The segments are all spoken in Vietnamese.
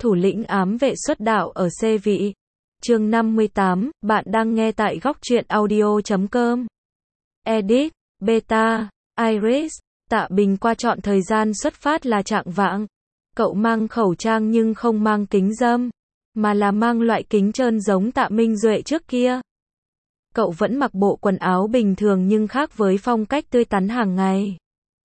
Thủ lĩnh ám vệ xuất đạo ở C vị. Chương 58, bạn đang nghe tại góc truyện audio.com. Edit, Beta, Iris, Tạ Bình qua chọn thời gian xuất phát là trạng vạng. Cậu mang khẩu trang nhưng không mang kính râm, mà là mang loại kính trơn giống Tạ Minh Duệ trước kia. Cậu vẫn mặc bộ quần áo bình thường nhưng khác với phong cách tươi tắn hàng ngày.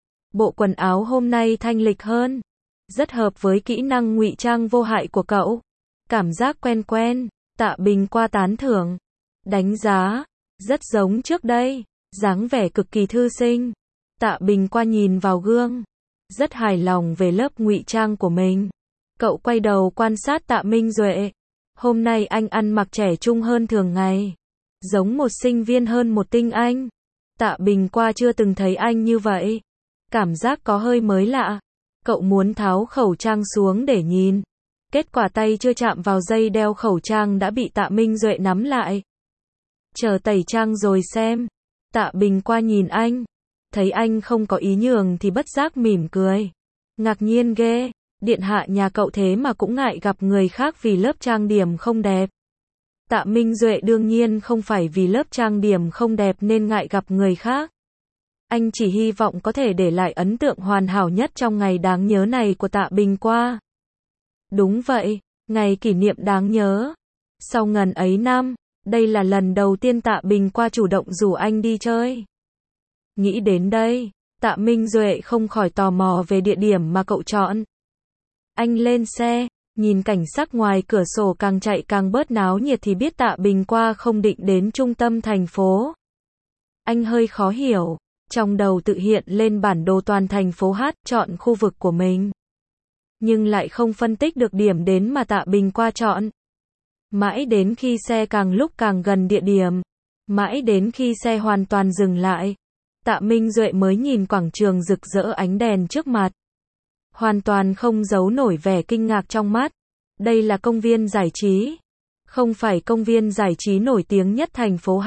Bộ quần áo hôm nay thanh lịch hơn, rất hợp với kỹ năng ngụy trang vô hại của cậu. Cảm giác quen quen, Tạ Bình qua tán thưởng, đánh giá, rất giống trước đây, dáng vẻ cực kỳ thư sinh. Tạ Bình qua nhìn vào gương, rất hài lòng về lớp ngụy trang của mình. Cậu quay đầu quan sát Tạ Minh Duệ. Hôm nay anh ăn mặc trẻ trung hơn thường ngày, giống một sinh viên hơn một tinh anh. Tạ Bình qua chưa từng thấy anh như vậy, cảm giác có hơi mới lạ. Cậu muốn tháo khẩu trang xuống để nhìn, kết quả tay chưa chạm vào dây đeo khẩu trang đã bị Tạ Minh Duệ nắm lại. Chờ tẩy trang rồi xem. Tạ Bình qua nhìn anh, thấy anh không có ý nhường thì bất giác mỉm cười. Ngạc nhiên ghê, điện hạ nhà cậu thế mà cũng ngại gặp người khác vì lớp trang điểm không đẹp. Tạ Minh Duệ đương nhiên không phải vì lớp trang điểm không đẹp nên ngại gặp người khác. Anh chỉ hy vọng có thể để lại ấn tượng hoàn hảo nhất trong ngày đáng nhớ này của Tạ Bình qua. Đúng vậy, ngày kỷ niệm đáng nhớ. Sau ngần ấy năm, đây là lần đầu tiên Tạ Bình qua chủ động rủ anh đi chơi. Nghĩ đến đây, Tạ Minh Duệ không khỏi tò mò về địa điểm mà cậu chọn. Anh lên xe, nhìn cảnh sắc ngoài cửa sổ càng chạy càng bớt náo nhiệt thì biết Tạ Bình qua không định đến trung tâm thành phố. Anh hơi khó hiểu, trong đầu tự hiện lên bản đồ toàn thành phố chọn khu vực của mình. Nhưng lại không phân tích được điểm đến mà Tạ Bình qua chọn. Mãi đến khi xe càng lúc càng gần địa điểm, mãi đến khi xe hoàn toàn dừng lại, Tạ Minh Duệ mới nhìn quảng trường rực rỡ ánh đèn trước mặt. Hoàn toàn không giấu nổi vẻ kinh ngạc trong mắt. Đây là công viên giải trí. Không phải công viên giải trí nổi tiếng nhất thành phố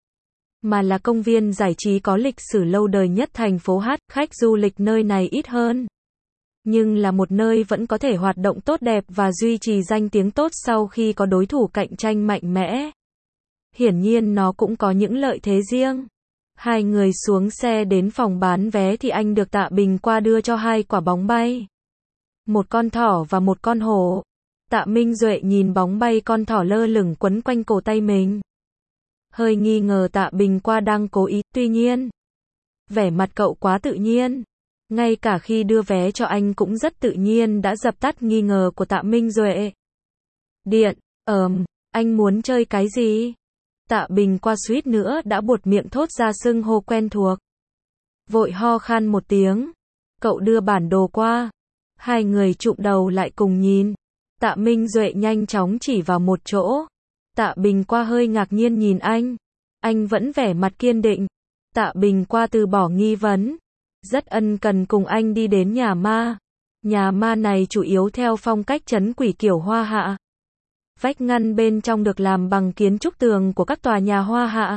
mà là công viên giải trí có lịch sử lâu đời nhất thành phố khách du lịch nơi này ít hơn. Nhưng là một nơi vẫn có thể hoạt động tốt đẹp và duy trì danh tiếng tốt sau khi có đối thủ cạnh tranh mạnh mẽ. Hiển nhiên nó cũng có những lợi thế riêng. Hai người xuống xe đến phòng bán vé thì anh được Tạ Bình qua đưa cho hai quả bóng bay. Một con thỏ và một con hổ. Tạ Minh Duệ nhìn bóng bay con thỏ lơ lửng quấn quanh cổ tay mình. Hơi nghi ngờ Tạ Bình qua đang cố ý, tuy nhiên, vẻ mặt cậu quá tự nhiên. Ngay cả khi đưa vé cho anh cũng rất tự nhiên đã dập tắt nghi ngờ của Tạ Minh Duệ. Điện, anh muốn chơi cái gì? Tạ Bình qua suýt nữa đã buột miệng thốt ra xưng hô quen thuộc. Vội ho khan một tiếng. Cậu đưa bản đồ qua. Hai người chụm đầu lại cùng nhìn. Tạ Minh Duệ nhanh chóng chỉ vào một chỗ. Tạ Bình qua hơi ngạc nhiên nhìn anh. Anh vẫn vẻ mặt kiên định. Tạ Bình qua từ bỏ nghi vấn. Rất ân cần cùng anh đi đến nhà ma. Nhà ma này chủ yếu theo phong cách trấn quỷ kiểu Hoa Hạ. Vách ngăn bên trong được làm bằng kiến trúc tường của các tòa nhà Hoa Hạ.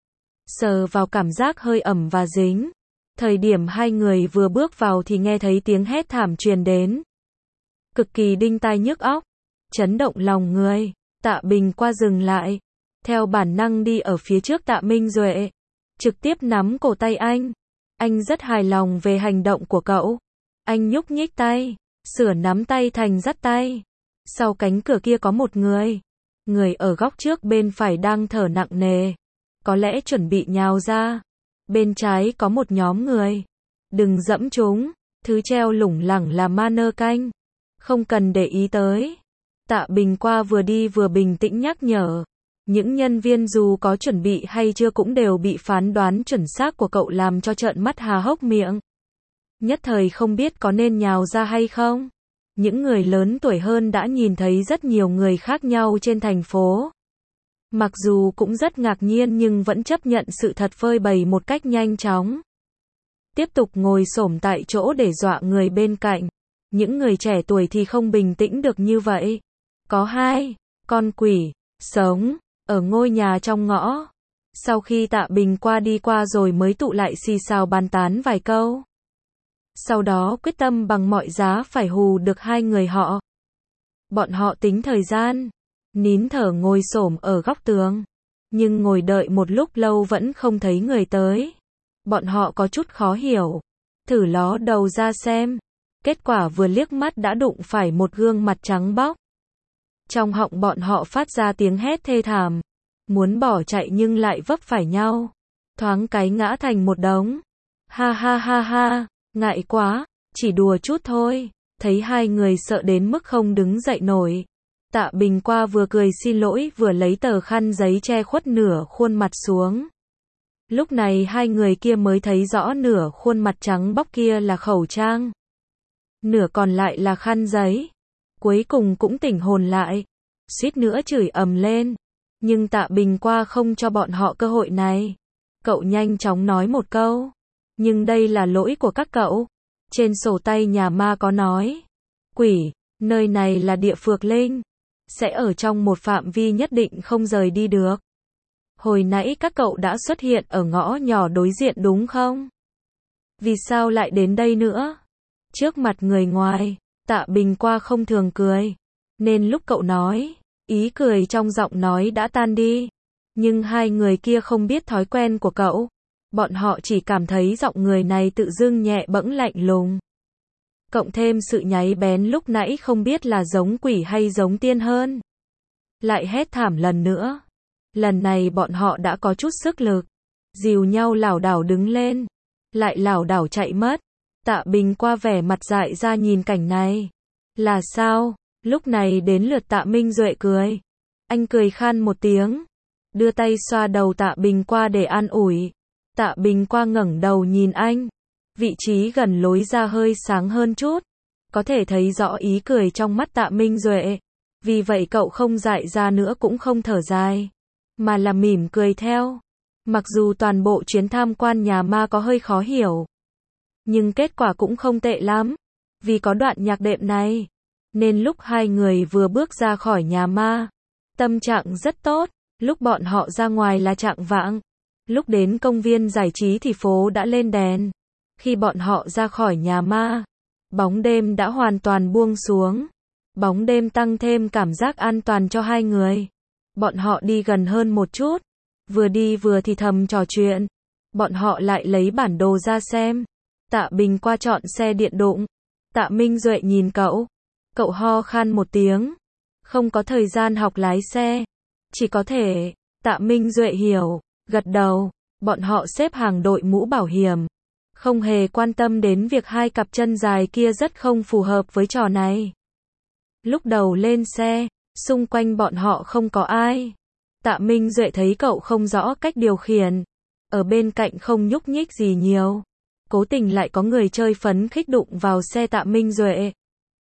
Sờ vào cảm giác hơi ẩm và dính. Thời điểm hai người vừa bước vào thì nghe thấy tiếng hét thảm truyền đến. Cực kỳ đinh tai nhức óc, chấn động lòng người. Tạ Bình qua dừng lại, theo bản năng đi ở phía trước Tạ Minh Duệ, trực tiếp nắm cổ tay anh. Anh rất hài lòng về hành động của cậu. Anh nhúc nhích tay, sửa nắm tay thành dắt tay. Sau cánh cửa kia có một người. Người ở góc trước bên phải đang thở nặng nề, có lẽ chuẩn bị nhào ra. Bên trái có một nhóm người. Đừng dẫm chúng, thứ treo lủng lẳng là ma nơ canh. Không cần để ý tới. Tạ Bình qua vừa đi vừa bình tĩnh nhắc nhở. Những nhân viên dù có chuẩn bị hay chưa cũng đều bị phán đoán chuẩn xác của cậu làm cho trợn mắt há hốc miệng. Nhất thời không biết có nên nhào ra hay không. Những người lớn tuổi hơn đã nhìn thấy rất nhiều người khác nhau trên thành phố. Mặc dù cũng rất ngạc nhiên nhưng vẫn chấp nhận sự thật phơi bày một cách nhanh chóng. Tiếp tục ngồi xổm tại chỗ để dọa người bên cạnh. Những người trẻ tuổi thì không bình tĩnh được như vậy. Có hai con quỷ sống ở ngôi nhà trong ngõ. Sau khi Tạ Bình qua đi qua rồi mới tụ lại xì xào bàn tán vài câu. Sau đó quyết tâm bằng mọi giá phải hù được hai người họ. Bọn họ tính thời gian, nín thở ngồi xổm ở góc tường, nhưng ngồi đợi một lúc lâu vẫn không thấy người tới. Bọn họ có chút khó hiểu, thử ló đầu ra xem, kết quả vừa liếc mắt đã đụng phải một gương mặt trắng bóc. Trong họng bọn họ phát ra tiếng hét thê thảm, muốn bỏ chạy nhưng lại vấp phải nhau, thoáng cái ngã thành một đống. Ha ha ha ha, ngại quá, chỉ đùa chút thôi. Thấy hai người sợ đến mức không đứng dậy nổi, Tạ Bình qua vừa cười xin lỗi vừa lấy tờ khăn giấy che khuất nửa khuôn mặt xuống. Lúc này hai người kia mới thấy rõ nửa khuôn mặt trắng bóc kia là khẩu trang, nửa còn lại là khăn giấy. Cuối cùng cũng tỉnh hồn lại, suýt nữa chửi ầm lên, nhưng Tạ Bình qua không cho bọn họ cơ hội này. Cậu nhanh chóng nói một câu, nhưng đây là lỗi của các cậu. Trên sổ tay nhà ma có nói, quỷ, nơi này là địa phược linh, sẽ ở trong một phạm vi nhất định không rời đi được. Hồi nãy các cậu đã xuất hiện ở ngõ nhỏ đối diện đúng không? Vì sao lại đến đây nữa? Trước mặt người ngoài, Tạ Bình qua không thường cười, nên lúc cậu nói, ý cười trong giọng nói đã tan đi. Nhưng hai người kia không biết thói quen của cậu. Bọn họ chỉ cảm thấy giọng người này tự dưng nhẹ bẫng lạnh lùng. Cộng thêm sự nháy bén lúc nãy không biết là giống quỷ hay giống tiên hơn. Lại hét thảm lần nữa. Lần này bọn họ đã có chút sức lực, dìu nhau lảo đảo đứng lên, lại lảo đảo chạy mất. Tạ Bình qua vẻ mặt dại ra nhìn cảnh này. Là sao? Lúc này đến lượt Tạ Minh Duệ cười. Anh cười khan một tiếng, đưa tay xoa đầu Tạ Bình qua để an ủi. Tạ Bình qua ngẩng đầu nhìn anh, vị trí gần lối ra hơi sáng hơn chút, có thể thấy rõ ý cười trong mắt Tạ Minh Duệ. Vì vậy cậu không dại ra nữa cũng không thở dài, mà là mỉm cười theo. Mặc dù toàn bộ chuyến tham quan nhà ma có hơi khó hiểu, nhưng kết quả cũng không tệ lắm, vì có đoạn nhạc đệm này, nên lúc hai người vừa bước ra khỏi nhà ma, tâm trạng rất tốt. Lúc bọn họ ra ngoài là chạng vạng, lúc đến công viên giải trí thì phố đã lên đèn. Khi bọn họ ra khỏi nhà ma, bóng đêm đã hoàn toàn buông xuống. Bóng đêm tăng thêm cảm giác an toàn cho hai người. Bọn họ đi gần hơn một chút, vừa đi vừa thì thầm trò chuyện. Bọn họ lại lấy bản đồ ra xem. Tạ Bình qua chọn xe điện đụng. Tạ Minh Duệ nhìn cậu. Cậu ho khan một tiếng. Không có thời gian học lái xe. Chỉ có thể. Tạ Minh Duệ hiểu, gật đầu. Bọn họ xếp hàng đội mũ bảo hiểm, không hề quan tâm đến việc hai cặp chân dài kia rất không phù hợp với trò này. Lúc đầu lên xe, xung quanh bọn họ không có ai. Tạ Minh Duệ thấy cậu không rõ cách điều khiển, ở bên cạnh không nhúc nhích gì nhiều. Cố tình lại có người chơi phấn khích đụng vào xe Tạ Minh Duệ.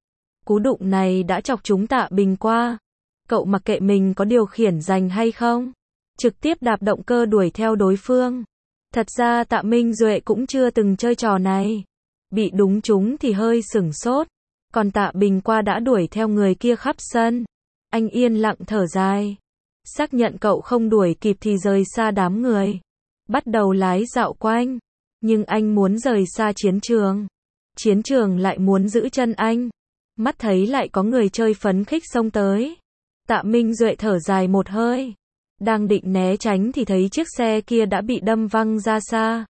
Cú đụng này đã chọc chúng Tạ Bình qua. Cậu mặc kệ mình có điều khiển giành hay không, trực tiếp đạp động cơ đuổi theo đối phương. Thật ra Tạ Minh Duệ cũng chưa từng chơi trò này. Bị đúng trúng thì hơi sửng sốt. Còn Tạ Bình qua đã đuổi theo người kia khắp sân. Anh yên lặng thở dài. Xác nhận cậu không đuổi kịp thì rời xa đám người. Bắt đầu lái dạo quanh. Nhưng anh muốn rời xa chiến trường. Chiến trường lại muốn giữ chân anh. Mắt thấy lại có người chơi phấn khích xông tới. Tạ Minh Duệ thở dài một hơi. Đang định né tránh thì thấy chiếc xe kia đã bị đâm văng ra xa.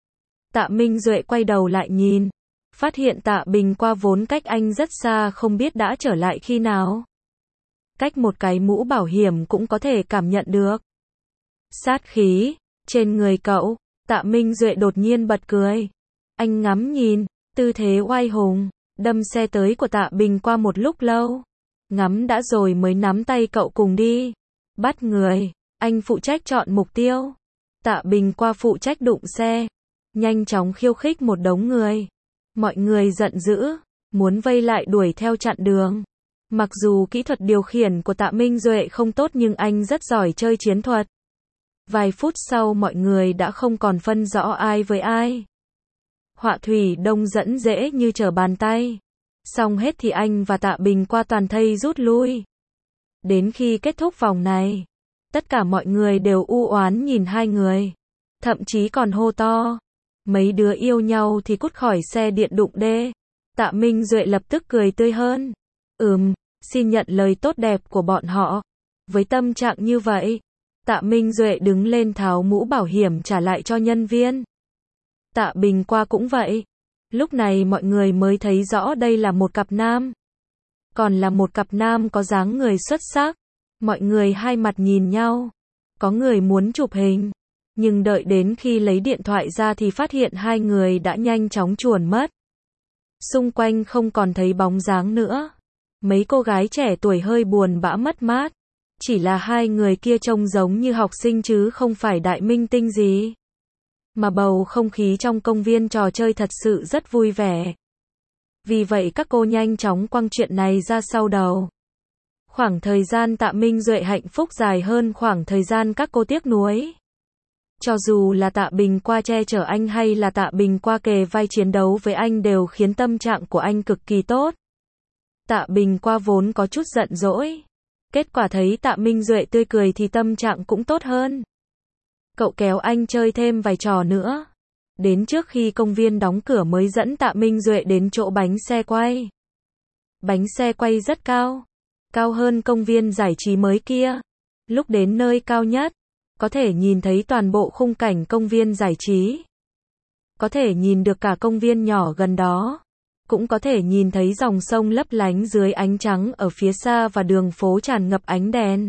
Tạ Minh Duệ quay đầu lại nhìn, phát hiện Tạ Bình qua vốn cách anh rất xa không biết đã trở lại khi nào. Cách một cái mũ bảo hiểm cũng có thể cảm nhận được sát khí trên người cậu. Tạ Minh Duệ đột nhiên bật cười. Anh ngắm nhìn, tư thế oai hùng, đâm xe tới của Tạ Bình qua một lúc lâu. Ngắm đã rồi mới nắm tay cậu cùng đi. Bắt người, anh phụ trách chọn mục tiêu. Tạ Bình qua phụ trách đụng xe. Nhanh chóng khiêu khích một đống người. Mọi người giận dữ, muốn vây lại đuổi theo chặn đường. Mặc dù kỹ thuật điều khiển của Tạ Minh Duệ không tốt nhưng anh rất giỏi chơi chiến thuật. Vài phút sau mọi người đã không còn phân rõ ai với ai. Họa thủy đông dẫn dễ như trở bàn tay. Xong hết thì anh và Tạ Bình qua toàn thây rút lui. Đến khi kết thúc vòng này, tất cả mọi người đều u oán nhìn hai người. Thậm chí còn hô to. Mấy đứa yêu nhau thì cút khỏi xe điện đụng đê. Tạ Minh Duệ lập tức cười tươi hơn. xin nhận lời tốt đẹp của bọn họ. Với tâm trạng như vậy, Tạ Minh Duệ đứng lên tháo mũ bảo hiểm trả lại cho nhân viên. Tạ Bình Qua cũng vậy. Lúc này mọi người mới thấy rõ đây là một cặp nam. Còn là một cặp nam có dáng người xuất sắc. Mọi người hai mặt nhìn nhau. Có người muốn chụp hình. Nhưng đợi đến khi lấy điện thoại ra thì phát hiện hai người đã nhanh chóng chuồn mất. Xung quanh không còn thấy bóng dáng nữa. Mấy cô gái trẻ tuổi hơi buồn bã mất mát. Chỉ là hai người kia trông giống như học sinh chứ không phải đại minh tinh gì. Mà bầu không khí trong công viên trò chơi thật sự rất vui vẻ. Vì vậy các cô nhanh chóng quăng chuyện này ra sau đầu. Khoảng thời gian Tạ Minh Duệ hạnh phúc dài hơn khoảng thời gian các cô tiếc nuối. Cho dù là Tạ Bình Qua che chở anh hay là Tạ Bình Qua kề vai chiến đấu với anh đều khiến tâm trạng của anh cực kỳ tốt. Tạ Bình Qua vốn có chút giận dỗi. Kết quả thấy Tạ Minh Duệ tươi cười thì tâm trạng cũng tốt hơn. Cậu kéo anh chơi thêm vài trò nữa. Đến trước khi công viên đóng cửa mới dẫn Tạ Minh Duệ đến chỗ bánh xe quay. Bánh xe quay rất cao. Cao hơn công viên giải trí mới kia. Lúc đến nơi cao nhất, có thể nhìn thấy toàn bộ khung cảnh công viên giải trí. Có thể nhìn được cả công viên nhỏ gần đó. Cũng có thể nhìn thấy dòng sông lấp lánh dưới ánh trắng ở phía xa và đường phố tràn ngập ánh đèn.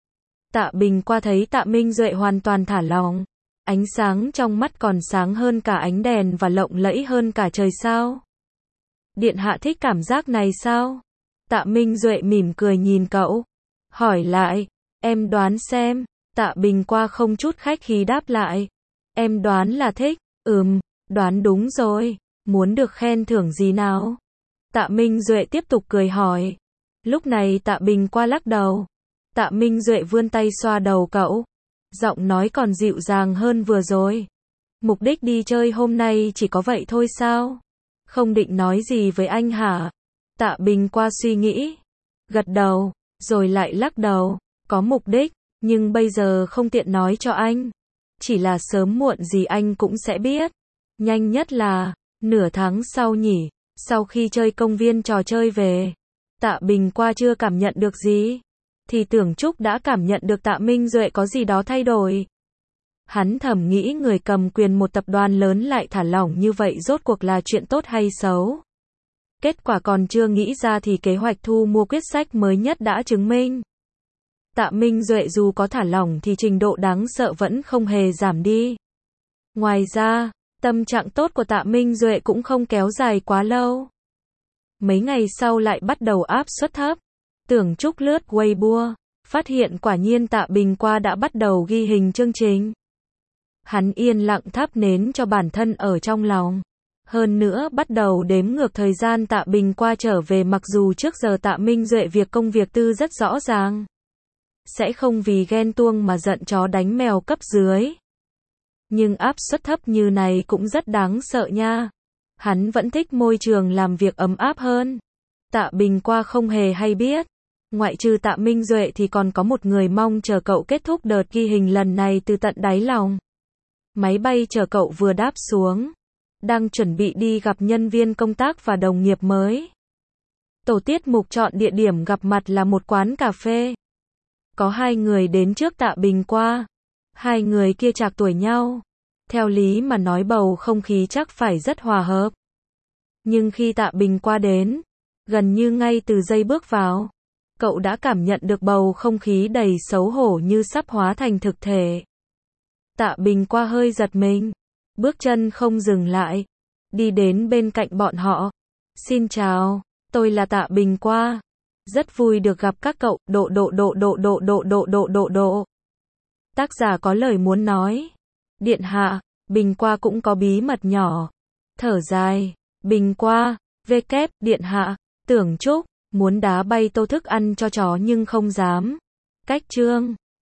Tạ Bình Qua thấy Tạ Minh Duệ hoàn toàn thả lỏng. Ánh sáng trong mắt còn sáng hơn cả ánh đèn và lộng lẫy hơn cả trời sao. Điện hạ thích cảm giác này sao? Tạ Minh Duệ mỉm cười nhìn cậu. Hỏi lại, em đoán xem. Tạ Bình Qua không chút khách khí đáp lại. Em đoán là thích. Đoán đúng rồi. Muốn được khen thưởng gì nào? Tạ Minh Duệ tiếp tục cười hỏi. Lúc này Tạ Bình Qua lắc đầu. Tạ Minh Duệ vươn tay xoa đầu cậu. Giọng nói còn dịu dàng hơn vừa rồi. Mục đích đi chơi hôm nay chỉ có vậy thôi sao? Không định nói gì với anh hả? Tạ Bình Qua suy nghĩ. Gật đầu, rồi lại lắc đầu. Có mục đích, nhưng bây giờ không tiện nói cho anh. Chỉ là sớm muộn gì anh cũng sẽ biết. Nhanh nhất là nửa tháng sau nhỉ. Sau khi chơi công viên trò chơi về, Tạ Bình Qua chưa cảm nhận được gì, thì Tưởng Trúc đã cảm nhận được Tạ Minh Duệ có gì đó thay đổi. Hắn thầm nghĩ người cầm quyền một tập đoàn lớn lại thả lỏng như vậy rốt cuộc là chuyện tốt hay xấu. Kết quả còn chưa nghĩ ra thì kế hoạch thu mua quyết sách mới nhất đã chứng minh. Tạ Minh Duệ dù có thả lỏng thì trình độ đáng sợ vẫn không hề giảm đi. Ngoài ra, tâm trạng tốt của Tạ Minh Duệ cũng không kéo dài quá lâu. Mấy ngày sau lại bắt đầu áp suất thấp. Tưởng Trúc lướt Weibo, phát hiện quả nhiên Tạ Bình Qua đã bắt đầu ghi hình chương trình. Hắn yên lặng thắp nến cho bản thân ở trong lòng. Hơn nữa bắt đầu đếm ngược thời gian Tạ Bình Qua trở về, mặc dù trước giờ Tạ Minh Duệ việc công việc tư rất rõ ràng. Sẽ không vì ghen tuông mà giận chó đánh mèo cấp dưới. Nhưng áp suất thấp như này cũng rất đáng sợ nha. Hắn vẫn thích môi trường làm việc ấm áp hơn. Tạ Bình Qua không hề hay biết. Ngoại trừ Tạ Minh Duệ thì còn có một người mong chờ cậu kết thúc đợt ghi hình lần này từ tận đáy lòng. Máy bay chờ cậu vừa đáp xuống. Đang chuẩn bị đi gặp nhân viên công tác và đồng nghiệp mới. Tổ tiết mục chọn địa điểm gặp mặt là một quán cà phê. Có hai người đến trước Tạ Bình Qua. Hai người kia trạc tuổi nhau. Theo lý mà nói bầu không khí chắc phải rất hòa hợp. Nhưng khi Tạ Bình Qua đến, gần như ngay từ giây bước vào, cậu đã cảm nhận được bầu không khí đầy xấu hổ như sắp hóa thành thực thể. Tạ Bình Qua hơi giật mình, bước chân không dừng lại, đi đến bên cạnh bọn họ. Xin chào, tôi là Tạ Bình Qua. Rất vui được gặp các cậu. Tác giả có lời muốn nói. Điện hạ, Bình Qua cũng có bí mật nhỏ. Thở dài, Bình Qua, điện hạ, Tưởng Trúc, muốn đá bay tô thức ăn cho chó nhưng không dám. Cách chương